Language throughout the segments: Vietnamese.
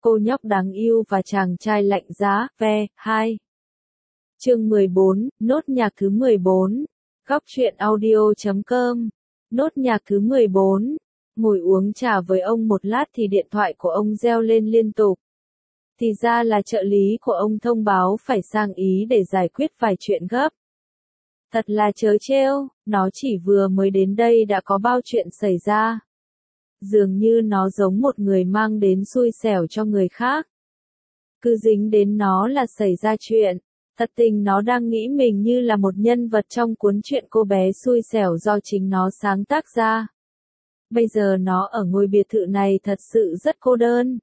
Cô nhóc đáng yêu và chàng trai lạnh giá, ve, 2. Chương 14, nốt nhạc thứ 14. Góc truyện audio.com. Nốt nhạc thứ 14. Ngồi uống trà với ông một lát thì điện thoại của ông reo lên liên tục. Thì ra là trợ lý của ông thông báo phải sang Ý để giải quyết vài chuyện gấp. Thật là trớ trêu, nó chỉ vừa mới đến đây đã có bao chuyện xảy ra. Dường như nó giống một người mang đến xui xẻo cho người khác. Cứ dính đến nó là xảy ra chuyện. Thật tình nó đang nghĩ mình như là một nhân vật trong cuốn truyện cô bé xui xẻo do chính nó sáng tác ra. Bây giờ nó ở ngôi biệt thự này thật sự rất cô đơn.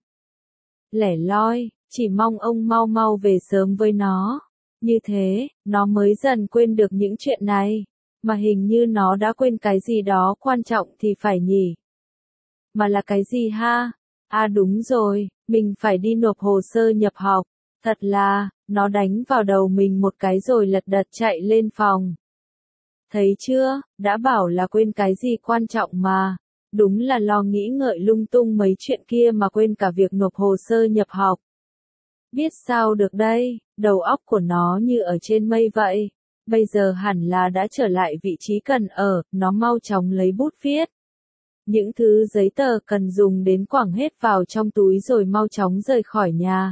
Lẻ loi, chỉ mong ông mau mau về sớm với nó. Như thế, nó mới dần quên được những chuyện này. Mà hình như nó đã quên cái gì đó quan trọng thì phải nhỉ. Mà là cái gì ha? À đúng rồi, mình phải đi nộp hồ sơ nhập học. Thật là, nó đánh vào đầu mình một cái rồi lật đật chạy lên phòng. Thấy chưa, đã bảo là quên cái gì quan trọng mà. Đúng là lo nghĩ ngợi lung tung mấy chuyện kia mà quên cả việc nộp hồ sơ nhập học. Biết sao được đây, đầu óc của nó như ở trên mây vậy. Bây giờ hẳn là đã trở lại vị trí cần ở, nó mau chóng lấy bút viết. Những thứ giấy tờ cần dùng đến quẳng hết vào trong túi rồi mau chóng rời khỏi nhà.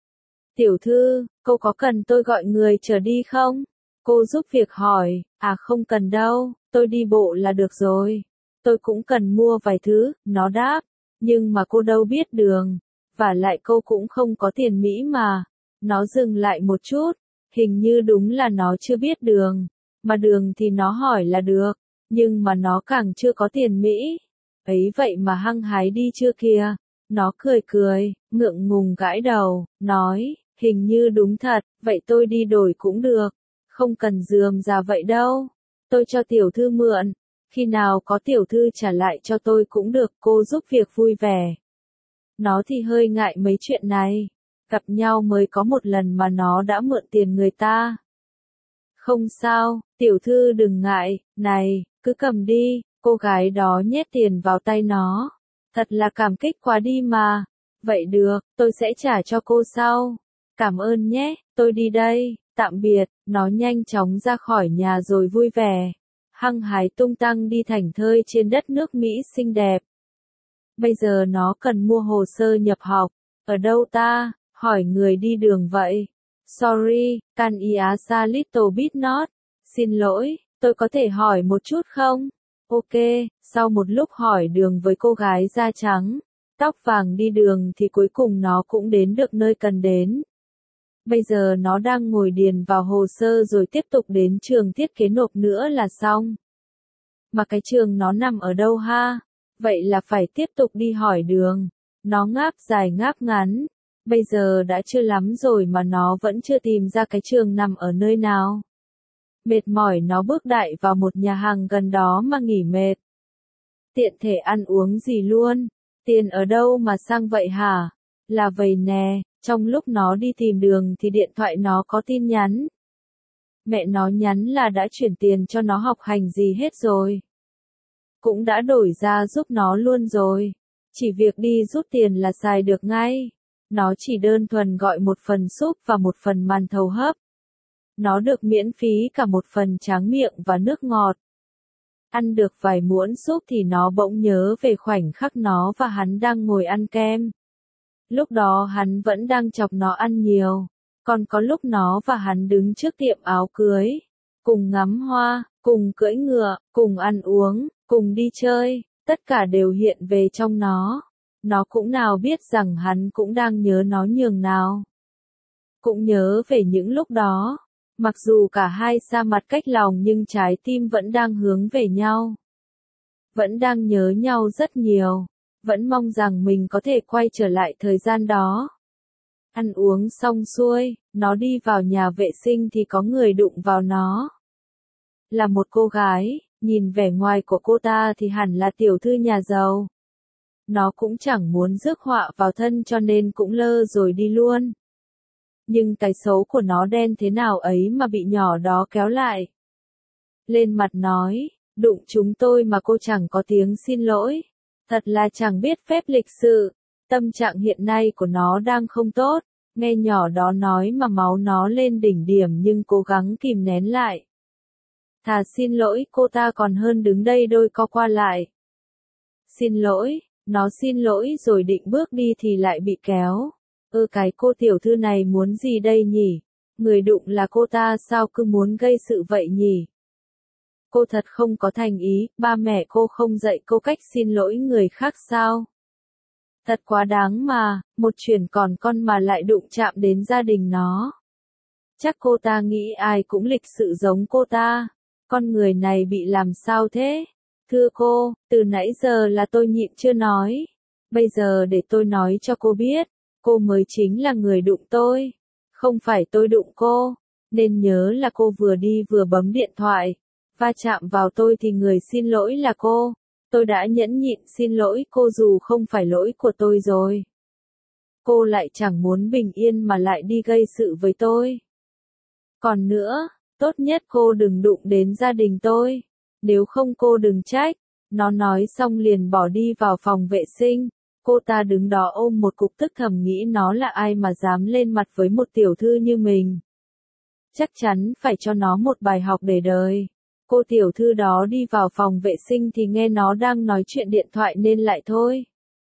Tiểu thư, cô có cần tôi gọi người chở đi không? Cô giúp việc hỏi, à không cần đâu, tôi đi bộ là được rồi. Tôi cũng cần mua vài thứ, nó đáp, nhưng mà cô đâu biết đường. Và lại cô cũng không có tiền Mỹ mà. Nó dừng lại một chút, hình như đúng là nó chưa biết đường. Mà đường thì nó hỏi là được, nhưng mà nó càng chưa có tiền Mỹ. Ấy vậy mà hăng hái đi chưa kìa. Nó cười cười, ngượng ngùng gãi đầu, nói, hình như đúng thật, vậy tôi đi đổi cũng được. Không cần rườm rà vậy đâu. Tôi cho tiểu thư mượn. Khi nào có tiểu thư trả lại cho tôi cũng được, cô giúp việc vui vẻ. Nó thì hơi ngại mấy chuyện này. Gặp nhau mới có một lần mà nó đã mượn tiền người ta. Không sao, tiểu thư đừng ngại, này, cứ cầm đi. Cô gái đó nhét tiền vào tay nó. Thật là cảm kích quá đi mà. Vậy được, tôi sẽ trả cho cô sau. Cảm ơn nhé, tôi đi đây, tạm biệt. Nó nhanh chóng ra khỏi nhà rồi vui vẻ. Hăng hái tung tăng đi thảnh thơi trên đất nước Mỹ xinh đẹp. Bây giờ nó cần mua hồ sơ nhập học. Ở đâu ta? Hỏi người đi đường vậy. Sorry, can I ask a little bit not? Xin lỗi, tôi có thể hỏi một chút không? Ok, sau một lúc hỏi đường với cô gái da trắng, tóc vàng đi đường thì cuối cùng nó cũng đến được nơi cần đến. Bây giờ nó đang ngồi điền vào hồ sơ rồi tiếp tục đến trường thiết kế nộp nữa là xong. Mà cái trường nó nằm ở đâu ha? Vậy là phải tiếp tục đi hỏi đường. Nó ngáp dài ngáp ngắn. Bây giờ đã trưa lắm rồi mà nó vẫn chưa tìm ra cái trường nằm ở nơi nào. Mệt mỏi nó bước đại vào một nhà hàng gần đó mà nghỉ mệt. Tiện thể ăn uống gì luôn. Tiền ở đâu mà sang vậy hả? Là vậy nè, trong lúc nó đi tìm đường thì điện thoại nó có tin nhắn. Mẹ nó nhắn là đã chuyển tiền cho nó học hành gì hết rồi. Cũng đã đổi ra giúp nó luôn rồi. Chỉ việc đi rút tiền là xài được ngay. Nó chỉ đơn thuần gọi một phần súp và một phần màn thầu hấp. Nó được miễn phí cả một phần tráng miệng và nước ngọt. Ăn được vài muỗng súp thì nó bỗng nhớ về khoảnh khắc nó và hắn đang ngồi ăn kem. Lúc đó hắn vẫn đang chọc nó ăn nhiều. Còn có lúc nó và hắn đứng trước tiệm áo cưới. Cùng ngắm hoa, cùng cưỡi ngựa, cùng ăn uống, cùng đi chơi. Tất cả đều hiện về trong nó. Nó cũng nào biết rằng hắn cũng đang nhớ nó nhường nào. Cũng nhớ về những lúc đó. Mặc dù cả hai xa mặt cách lòng nhưng trái tim vẫn đang hướng về nhau. Vẫn đang nhớ nhau rất nhiều. Vẫn mong rằng mình có thể quay trở lại thời gian đó. Ăn uống xong xuôi, nó đi vào nhà vệ sinh thì có người đụng vào nó. Là một cô gái, nhìn vẻ ngoài của cô ta thì hẳn là tiểu thư nhà giàu. Nó cũng chẳng muốn rước họa vào thân cho nên cũng lơ rồi đi luôn. Nhưng cái xấu của nó đen thế nào ấy mà bị nhỏ đó kéo lại. Lên mặt nói, đụng chúng tôi mà cô chẳng có tiếng xin lỗi. Thật là chẳng biết phép lịch sự. Tâm trạng hiện nay của nó đang không tốt, nghe nhỏ đó nói mà máu nó lên đỉnh điểm nhưng cố gắng kìm nén lại. Thà xin lỗi cô ta còn hơn đứng đây đôi co qua lại. Xin lỗi, nó xin lỗi rồi định bước đi thì lại bị kéo. Cái cô tiểu thư này muốn gì đây nhỉ? Người đụng là cô ta sao cứ muốn gây sự vậy nhỉ? Cô thật không có thành ý, ba mẹ cô không dạy cô cách xin lỗi người khác sao? Thật quá đáng mà, một chuyện còn con mà lại đụng chạm đến gia đình nó. Chắc cô ta nghĩ ai cũng lịch sự giống cô ta. Con người này bị làm sao thế? Thưa cô, từ nãy giờ là tôi nhịn chưa nói. Bây giờ để tôi nói cho cô biết, cô mới chính là người đụng tôi. Không phải tôi đụng cô, nên nhớ là cô vừa đi vừa bấm điện thoại. Va chạm vào tôi thì người xin lỗi là cô. Tôi đã nhẫn nhịn xin lỗi cô dù không phải lỗi của tôi rồi. Cô lại chẳng muốn bình yên mà lại đi gây sự với tôi. Còn nữa, tốt nhất cô đừng đụng đến gia đình tôi. Nếu không cô đừng trách. Nó nói xong liền bỏ đi vào phòng vệ sinh. Cô ta đứng đó ôm một cục tức thầm nghĩ nó là ai mà dám lên mặt với một tiểu thư như mình. Chắc chắn phải cho nó một bài học để đời. Cô tiểu thư đó đi vào phòng vệ sinh thì nghe nó đang nói chuyện điện thoại nên lại thôi.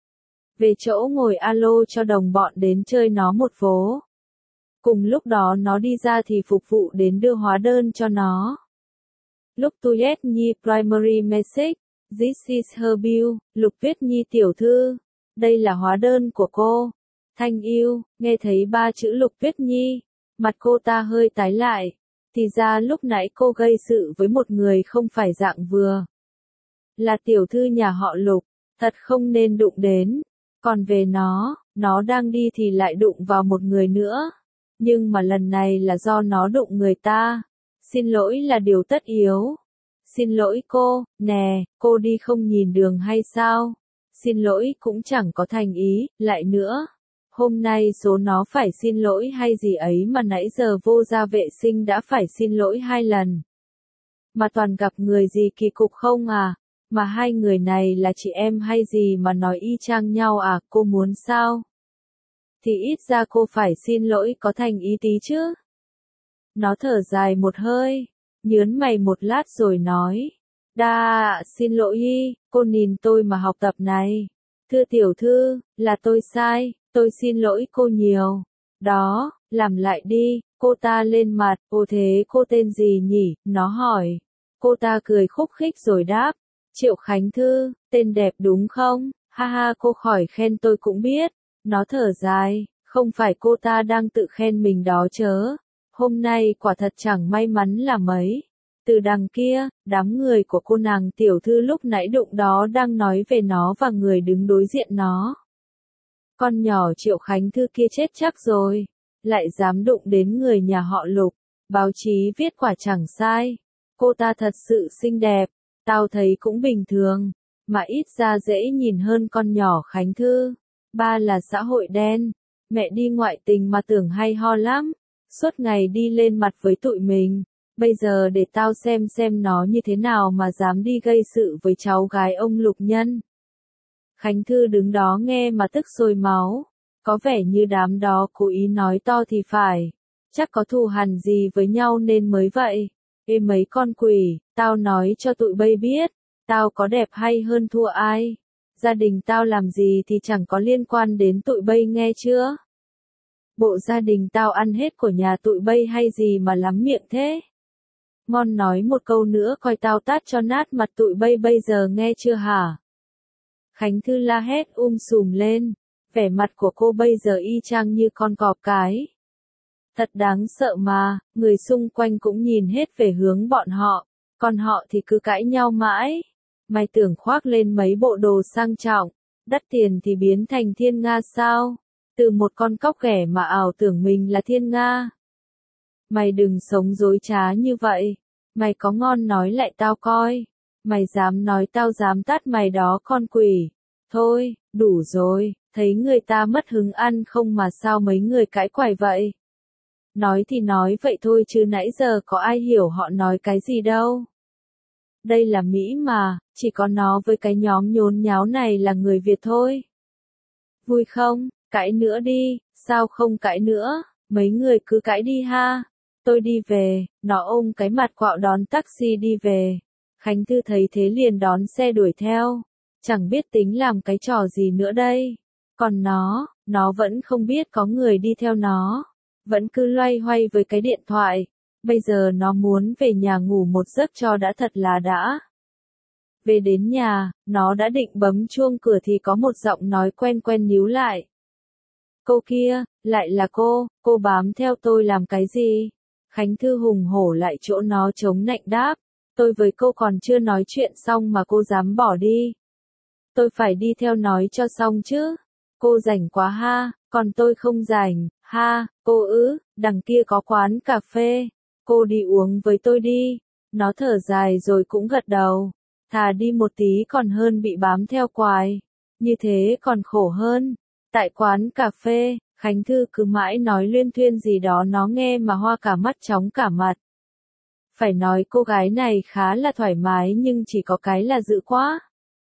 Về chỗ ngồi alo cho đồng bọn đến chơi nó một vố. Cùng lúc đó nó đi ra thì phục vụ đến đưa hóa đơn cho nó. Lúc Tuyết Nhi primary message, this is her bill, Lục Tuyết Nhi tiểu thư, đây là hóa đơn của cô. Thanh yêu, nghe thấy ba chữ Lục Tuyết Nhi, mặt cô ta hơi tái lại. Thì ra lúc nãy cô gây sự với một người không phải dạng vừa. Là tiểu thư nhà họ Lục, thật không nên đụng đến. Còn về nó đang đi thì lại đụng vào một người nữa. Nhưng mà lần này là do nó đụng người ta. Xin lỗi là điều tất yếu. Xin lỗi cô, nè, cô đi không nhìn đường hay sao? Xin lỗi cũng chẳng có thành ý, lại nữa. Hôm nay số nó phải xin lỗi hay gì ấy mà nãy giờ vô ra vệ sinh đã phải xin lỗi 2 lần. Mà toàn gặp người gì kỳ cục không à? Mà hai người này là chị em hay gì mà nói y chang nhau à? Cô muốn sao? Thì ít ra cô phải xin lỗi có thành ý tí chứ. Nó thở dài một hơi, nhớn mày một lát rồi nói. Xin lỗi y, cô nhìn tôi mà học tập này. Thưa tiểu thư, là tôi sai. Tôi xin lỗi cô nhiều. Đó, làm lại đi, cô ta lên mặt, thế cô tên gì nhỉ, nó hỏi. Cô ta cười khúc khích rồi đáp, Triệu Khánh Thư, tên đẹp đúng không, ha ha cô khỏi khen tôi cũng biết. Nó thở dài, không phải cô ta đang tự khen mình đó chớ. Hôm nay quả thật chẳng may mắn là mấy. Từ đằng kia, đám người của cô nàng tiểu thư lúc nãy đụng đó đang nói về nó và người đứng đối diện nó. Con nhỏ Triệu Khánh Thư kia chết chắc rồi, lại dám đụng đến người nhà họ Lục, báo chí viết quả chẳng sai. Cô ta thật sự xinh đẹp, tao thấy cũng bình thường, mà ít ra dễ nhìn hơn con nhỏ Khánh Thư. Ba là xã hội đen, mẹ đi ngoại tình mà tưởng hay ho lắm, suốt ngày đi lên mặt với tụi mình. Bây giờ để tao xem nó như thế nào mà dám đi gây sự với cháu gái ông Lục Nhân. Khánh Thư đứng đó nghe mà tức sôi máu, có vẻ như đám đó cố ý nói to thì phải, chắc có thù hằn gì với nhau nên mới vậy. Ê mấy con quỷ, tao nói cho tụi bay biết, tao có đẹp hay hơn thua ai, gia đình tao làm gì thì chẳng có liên quan đến tụi bay nghe chưa? Bộ gia đình tao ăn hết của nhà tụi bay hay gì mà lắm miệng thế? Ngon nói một câu nữa coi tao tát cho nát mặt tụi bay bây giờ nghe chưa hả? Khánh Thư la hét sùm lên, vẻ mặt của cô bây giờ y chang như con cọp cái. Thật đáng sợ mà, người xung quanh cũng nhìn hết về hướng bọn họ, còn họ thì cứ cãi nhau mãi. Mày tưởng khoác lên mấy bộ đồ sang trọng, đắt tiền thì biến thành thiên nga sao? Từ một con cóc ghẻ mà ảo tưởng mình là thiên nga. Mày đừng sống dối trá như vậy, mày có ngon nói lại tao coi. Mày dám nói tao dám tát mày đó con quỷ. Thôi, đủ rồi, thấy người ta mất hứng ăn không mà sao mấy người cãi quải vậy. Nói thì nói vậy thôi chứ nãy giờ có ai hiểu họ nói cái gì đâu. Đây là Mỹ mà, chỉ có nó với cái nhóm nhốn nháo này là người Việt thôi. Vui không? Cãi nữa đi, sao không cãi nữa? Mấy người cứ cãi đi ha. Tôi đi về, nó ôm cái mặt quạo đón taxi đi về. Khánh Thư thấy thế liền đón xe đuổi theo. Chẳng biết tính làm cái trò gì nữa đây. Còn nó vẫn không biết có người đi theo nó. Vẫn cứ loay hoay với cái điện thoại. Bây giờ nó muốn về nhà ngủ một giấc cho đã thật là đã. Về đến nhà, nó đã định bấm chuông cửa thì có một giọng nói quen quen níu lại. Cô kia, lại là cô bám theo tôi làm cái gì? Khánh Thư hùng hổ lại chỗ nó chống nạnh đáp. Tôi với cô còn chưa nói chuyện xong mà cô dám bỏ đi. Tôi phải đi theo nói cho xong chứ. Cô rảnh quá ha, còn tôi không rảnh, ha, cô đằng kia có quán cà phê. Cô đi uống với tôi đi. Nó thở dài rồi cũng gật đầu. Thà đi một tí còn hơn bị bám theo hoài. Như thế còn khổ hơn. Tại quán cà phê, Khánh Thư cứ mãi nói luyên thuyên gì đó nó nghe mà hoa cả mắt chóng cả mặt. Phải nói cô gái này khá là thoải mái nhưng chỉ có cái là dữ quá.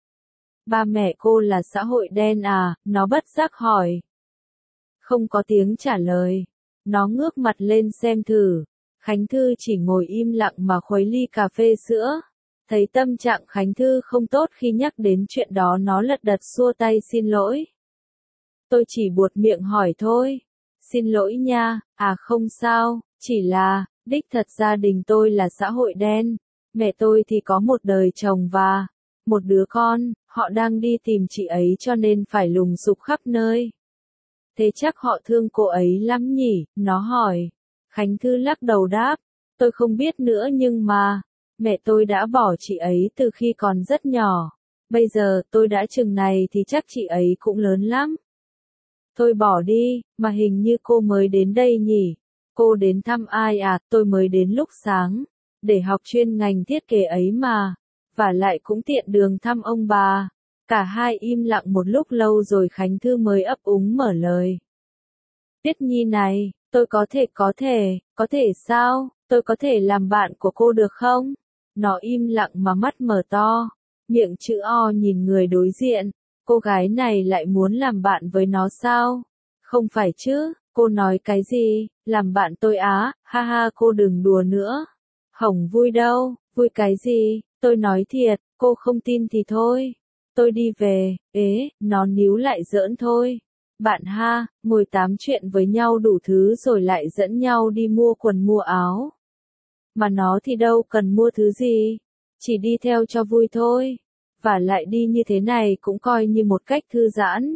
Ba mẹ cô là xã hội đen à, nó bất giác hỏi. Không có tiếng trả lời. Nó ngước mặt lên xem thử. Khánh Thư chỉ ngồi im lặng mà khuấy ly cà phê sữa. Thấy tâm trạng Khánh Thư không tốt khi nhắc đến chuyện đó nó lật đật xua tay xin lỗi. Tôi chỉ buột miệng hỏi thôi. Xin lỗi nha, không sao, chỉ là, đích thật gia đình tôi là xã hội đen. Mẹ tôi thì có một đời chồng và một đứa con, họ đang đi tìm chị ấy cho nên phải lùng sục khắp nơi. Thế chắc họ thương cô ấy lắm nhỉ, nó hỏi. Khánh Thư lắc đầu đáp, tôi không biết nữa nhưng mà, mẹ tôi đã bỏ chị ấy từ khi còn rất nhỏ. Bây giờ tôi đã chừng này thì chắc chị ấy cũng lớn lắm. Thôi bỏ đi, mà hình như cô mới đến đây nhỉ? Cô đến thăm ai à? Tôi mới đến lúc sáng, để học chuyên ngành thiết kế ấy mà. Và lại cũng tiện đường thăm ông bà. Cả hai im lặng một lúc lâu rồi Khánh Thư mới ấp úng mở lời. Tuyết Nhi này, tôi có thể sao? Tôi có thể làm bạn của cô được không? Nó im lặng mà mắt mở to, miệng chữ O nhìn người đối diện. Cô gái này lại muốn làm bạn với nó sao? Không phải chứ, cô nói cái gì? Làm bạn tôi á, ha ha cô đừng đùa nữa. Hổng vui đâu, vui cái gì? Tôi nói thiệt, cô không tin thì thôi. Tôi đi về, nó níu lại giỡn thôi. Bạn ha, ngồi tám chuyện với nhau đủ thứ rồi lại dẫn nhau đi mua quần mua áo. Mà nó thì đâu cần mua thứ gì, chỉ đi theo cho vui thôi. Và lại đi như thế này cũng coi như một cách thư giãn.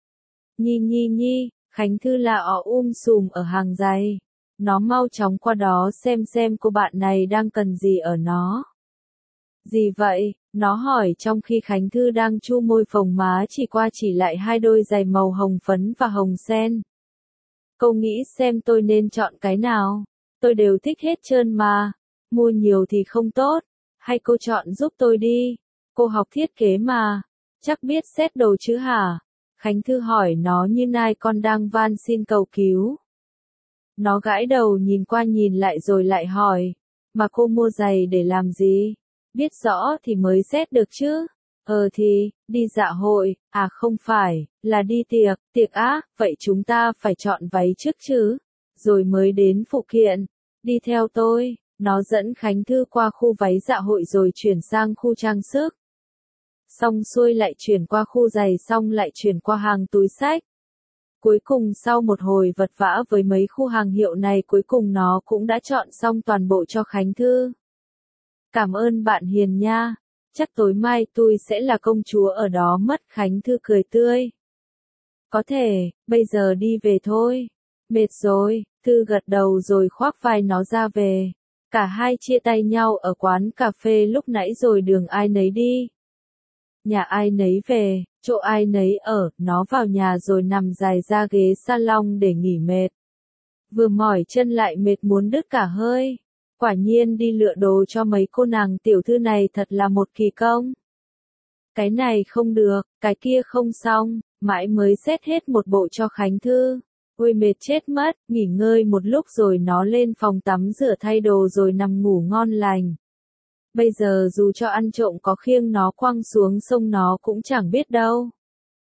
Nhi, Khánh Thư là sùm ở hàng giày. Nó mau chóng qua đó xem cô bạn này đang cần gì ở nó. Gì vậy? Nó hỏi trong khi Khánh Thư đang chu môi phồng má chỉ qua chỉ lại hai đôi giày màu hồng phấn và hồng sen. Cô nghĩ xem tôi nên chọn cái nào? Tôi đều thích hết trơn mà. Mua nhiều thì không tốt. Hay cô chọn giúp tôi đi? Cô học thiết kế mà. Chắc biết xét đồ chứ hả? Khánh Thư hỏi nó như nai con đang van xin cầu cứu. Nó gãi đầu nhìn qua nhìn lại rồi lại hỏi. Mà cô mua giày để làm gì? Biết rõ thì mới xét được chứ. Thì, đi dạ hội, không phải, là đi tiệc á, vậy chúng ta phải chọn váy trước chứ, rồi mới đến phụ kiện. Đi theo tôi, nó dẫn Khánh Thư qua khu váy dạ hội rồi chuyển sang khu trang sức. Xong xuôi lại chuyển qua khu giày xong lại chuyển qua hàng túi xách. Cuối cùng sau một hồi vật vã với mấy khu hàng hiệu này cuối cùng nó cũng đã chọn xong toàn bộ cho Khánh Thư. Cảm ơn bạn hiền nha. Chắc tối mai tôi sẽ là công chúa ở đó mất. Khánh Thư cười tươi. Có thể, bây giờ đi về thôi. Mệt rồi, Thư gật đầu rồi khoác vai nó ra về. Cả hai chia tay nhau ở quán cà phê lúc nãy rồi đường ai nấy đi. Nhà ai nấy về, chỗ ai nấy ở, nó vào nhà rồi nằm dài ra ghế salon để nghỉ mệt. Vừa mỏi chân lại mệt muốn đứt cả hơi. Quả nhiên đi lựa đồ cho mấy cô nàng tiểu thư này thật là một kỳ công. Cái này không được, cái kia không xong, mãi mới xét hết một bộ cho Khánh Thư. Ôi mệt chết mất, nghỉ ngơi một lúc rồi nó lên phòng tắm rửa thay đồ rồi nằm ngủ ngon lành. Bây giờ dù cho ăn trộm có khiêng nó quăng xuống sông nó cũng chẳng biết đâu.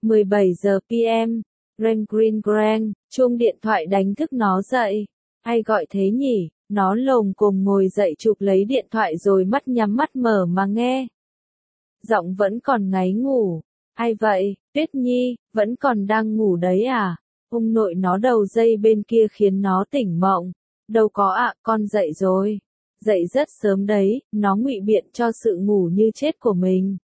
17 giờ PM. Greng green greng, chuông điện thoại đánh thức nó dậy. Ai gọi thế nhỉ? Nó lồm cồm ngồi dậy chụp lấy điện thoại rồi mắt nhắm mắt mở mà nghe. Giọng vẫn còn ngáy ngủ. Ai vậy? Tuyết Nhi, vẫn còn đang ngủ đấy à? Ông nội nó đầu dây bên kia khiến nó tỉnh mộng. Đâu có ạ, con dậy rồi. Dậy rất sớm đấy, nó ngụy biện cho sự ngủ như chết của mình.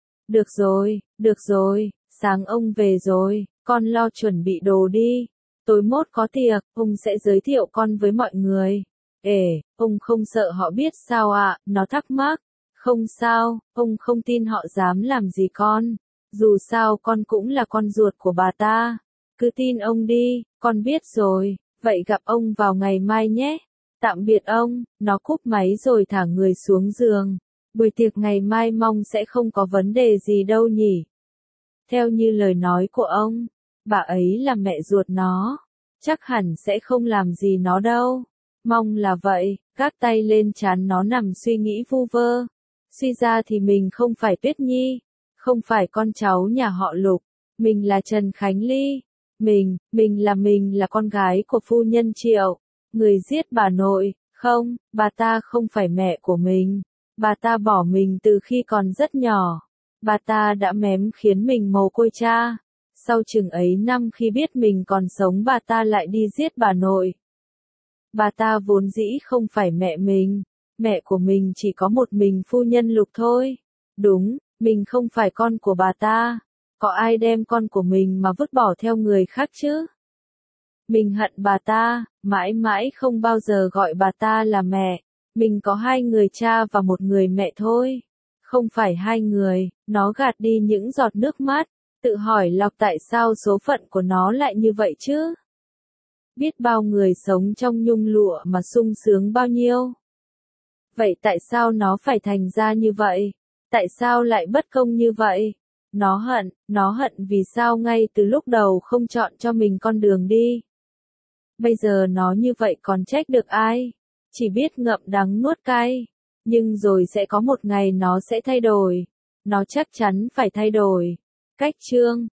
Được rồi, sáng ông về rồi, con lo chuẩn bị đồ đi. Tối mốt có tiệc, ông sẽ giới thiệu con với mọi người. Ông không sợ họ biết sao ạ? Nó thắc mắc. Không sao, ông không tin họ dám làm gì con. Dù sao con cũng là con ruột của bà ta. Cứ tin ông đi, con biết rồi. Vậy gặp ông vào ngày mai nhé. Tạm biệt ông, nó cúp máy rồi thả người xuống giường. Buổi tiệc ngày mai mong sẽ không có vấn đề gì đâu nhỉ. Theo như lời nói của ông, bà ấy là mẹ ruột nó. Chắc hẳn sẽ không làm gì nó đâu. Mong là vậy, gác tay lên trán nó nằm suy nghĩ vu vơ. Suy ra thì mình không phải Tuyết Nhi, không phải con cháu nhà họ Lục, mình là Trần Khánh Ly. Mình là con gái của phu nhân Triệu, người giết bà nội. Không, bà ta không phải mẹ của mình. Bà ta bỏ mình từ khi còn rất nhỏ. Bà ta đã mém khiến mình mồ côi cha. Sau chừng ấy năm khi biết mình còn sống bà ta lại đi giết bà nội. Bà ta vốn dĩ không phải mẹ mình. Mẹ của mình chỉ có một mình phu nhân Lục thôi. Đúng, mình không phải con của bà ta. Có ai đem con của mình mà vứt bỏ theo người khác chứ? Mình hận bà ta, mãi mãi không bao giờ gọi bà ta là mẹ. Mình có 2 người cha và 1 người mẹ thôi. Không phải 2 người, nó gạt đi những giọt nước mắt, tự hỏi lọc tại sao số phận của nó lại như vậy chứ? Biết bao người sống trong nhung lụa mà sung sướng bao nhiêu. Vậy tại sao nó phải thành ra như vậy? Tại sao lại bất công như vậy? Nó hận vì sao ngay từ lúc đầu không chọn cho mình con đường đi. Bây giờ nó như vậy còn trách được ai? Chỉ biết ngậm đắng nuốt cay. Nhưng rồi sẽ có một ngày nó sẽ thay đổi. Nó chắc chắn phải thay đổi. Cách chương